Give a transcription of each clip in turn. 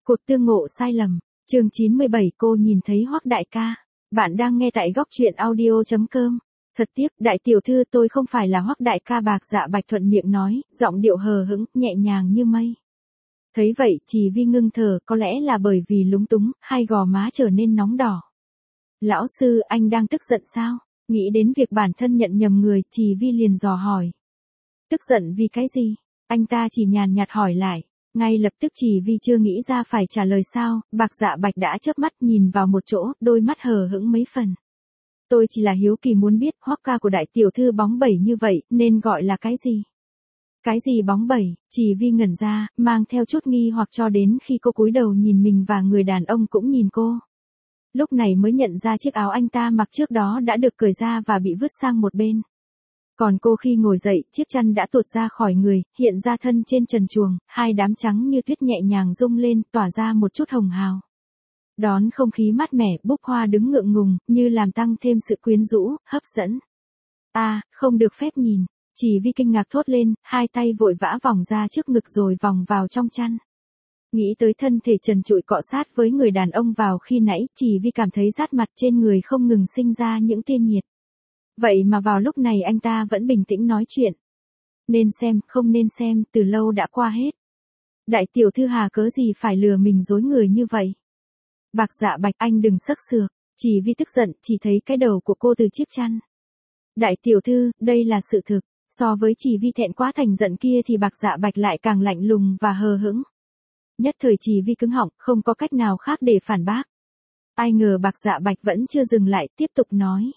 Cuộc tương ngộ sai lầm, chương 97 cô nhìn thấy Hoắc đại ca. Bạn đang nghe tại góc truyện audio.com. Thật tiếc, đại tiểu thư tôi không phải là Hoắc đại ca, Bạc Dạ Bạch thuận miệng nói, giọng điệu hờ hững, nhẹ nhàng như mây. Thấy vậy, Trì Vi ngưng thở, có lẽ là bởi vì lúng túng, hai gò má trở nên nóng đỏ. Lão sư, anh đang tức giận sao? Nghĩ đến việc bản thân nhận nhầm người, Trì Vi liền dò hỏi. Tức giận vì cái gì? Anh ta chỉ nhàn nhạt hỏi lại. Ngay lập tức Trì Vi chưa nghĩ ra phải trả lời sao, Bạc Dạ Bạch đã chớp mắt nhìn vào một chỗ, đôi mắt hờ hững mấy phần. Tôi chỉ là hiếu kỳ muốn biết Hoắc ca của đại tiểu thư bóng bẩy như vậy, nên gọi là cái gì? Cái gì bóng bẩy? Trì Vi ngẩn ra, mang theo chút nghi hoặc cho đến khi cô cúi đầu nhìn mình và người đàn ông cũng nhìn cô. Lúc này mới nhận ra chiếc áo anh ta mặc trước đó đã được cởi ra và bị vứt sang một bên. Còn cô khi ngồi dậy, chiếc chăn đã tuột ra khỏi người, hiện ra thân trên trần truồng, hai đám trắng như tuyết nhẹ nhàng rung lên, tỏa ra một chút hồng hào. Đón không khí mát mẻ, Búp Hoa đứng ngượng ngùng, như làm tăng thêm sự quyến rũ, hấp dẫn. Không được phép nhìn. Trì Vi kinh ngạc thốt lên, hai tay vội vã vòng ra trước ngực rồi vòng vào trong chăn. Nghĩ tới thân thể trần trụi cọ sát với người đàn ông vào khi nãy, Trì Vi cảm thấy rát mặt trên người không ngừng sinh ra những tia nhiệt. Vậy mà vào lúc này anh ta vẫn bình tĩnh nói chuyện. Nên xem, không nên xem, từ lâu đã qua hết. Đại tiểu thư hà cớ gì phải lừa mình dối người như vậy? Bạc Dạ Bạch, anh đừng sấc sược. Trì Vi tức giận, chỉ thấy cái đầu của cô từ chiếc chăn. Đại tiểu thư, đây là sự thực. So với Trì Vi thẹn quá thành giận kia thì Bạc Dạ Bạch lại càng lạnh lùng và hờ hững. Nhất thời Trì Vi cứng họng, không có cách nào khác để phản bác. Ai ngờ Bạc Dạ Bạch vẫn chưa dừng lại, tiếp tục nói.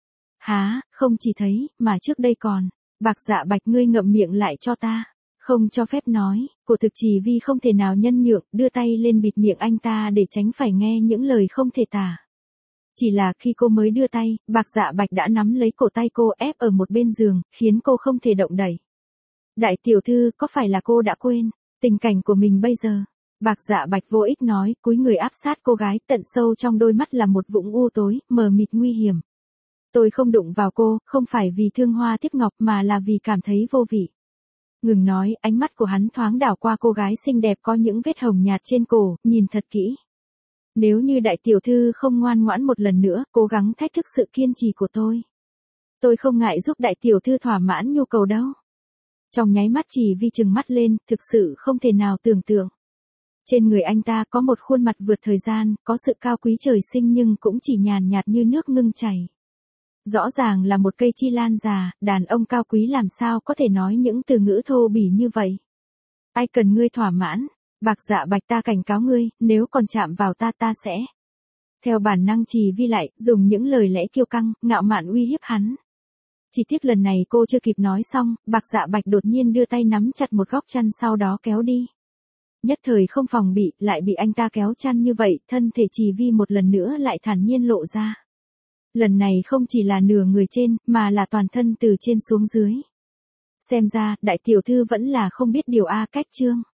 Không chỉ thấy, mà trước đây còn. Bạc Dạ Bạch, ngươi ngậm miệng lại cho ta. Không cho phép nói, cổ thực Trì Vi không thể nào nhân nhượng, đưa tay lên bịt miệng anh ta để tránh phải nghe những lời không thể tả. Chỉ là khi cô mới đưa tay, Bạc Dạ Bạch đã nắm lấy cổ tay cô ép ở một bên giường, khiến cô không thể động đậy. Đại tiểu thư, có phải là cô đã quên tình cảnh của mình bây giờ? Bạc Dạ Bạch vô ích nói, cúi người áp sát cô gái, tận sâu trong đôi mắt là một vũng u tối, mờ mịt nguy hiểm. Tôi không đụng vào cô, không phải vì thương hoa tiếc ngọc mà là vì cảm thấy vô vị. Ngừng nói, ánh mắt của hắn thoáng đảo qua cô gái xinh đẹp có những vết hồng nhạt trên cổ, nhìn thật kỹ. Nếu như đại tiểu thư không ngoan ngoãn một lần nữa, cố gắng thách thức sự kiên trì của tôi không ngại giúp đại tiểu thư thỏa mãn nhu cầu đâu. Trong nháy mắt Trì Vi trừng mắt lên, thực sự không thể nào tưởng tượng. Trên người anh ta có một khuôn mặt vượt thời gian, có sự cao quý trời sinh nhưng cũng chỉ nhàn nhạt như nước ngưng chảy. Rõ ràng là một cây chi lan già, đàn ông cao quý làm sao có thể nói những từ ngữ thô bỉ như vậy. Ai cần ngươi thỏa mãn? Bạc Dạ Bạch, ta cảnh cáo ngươi, nếu còn chạm vào ta sẽ. Theo bản năng Trì Vi lại, dùng những lời lẽ kiêu căng, ngạo mạn uy hiếp hắn. Chỉ tiếc lần này cô chưa kịp nói xong, Bạc Dạ Bạch đột nhiên đưa tay nắm chặt một góc chăn sau đó kéo đi. Nhất thời không phòng bị, lại bị anh ta kéo chăn như vậy, thân thể Trì Vi một lần nữa lại thản nhiên lộ ra. Lần này không chỉ là nửa người trên, mà là toàn thân từ trên xuống dưới. Xem ra, đại tiểu thư vẫn là không biết điều cách chương.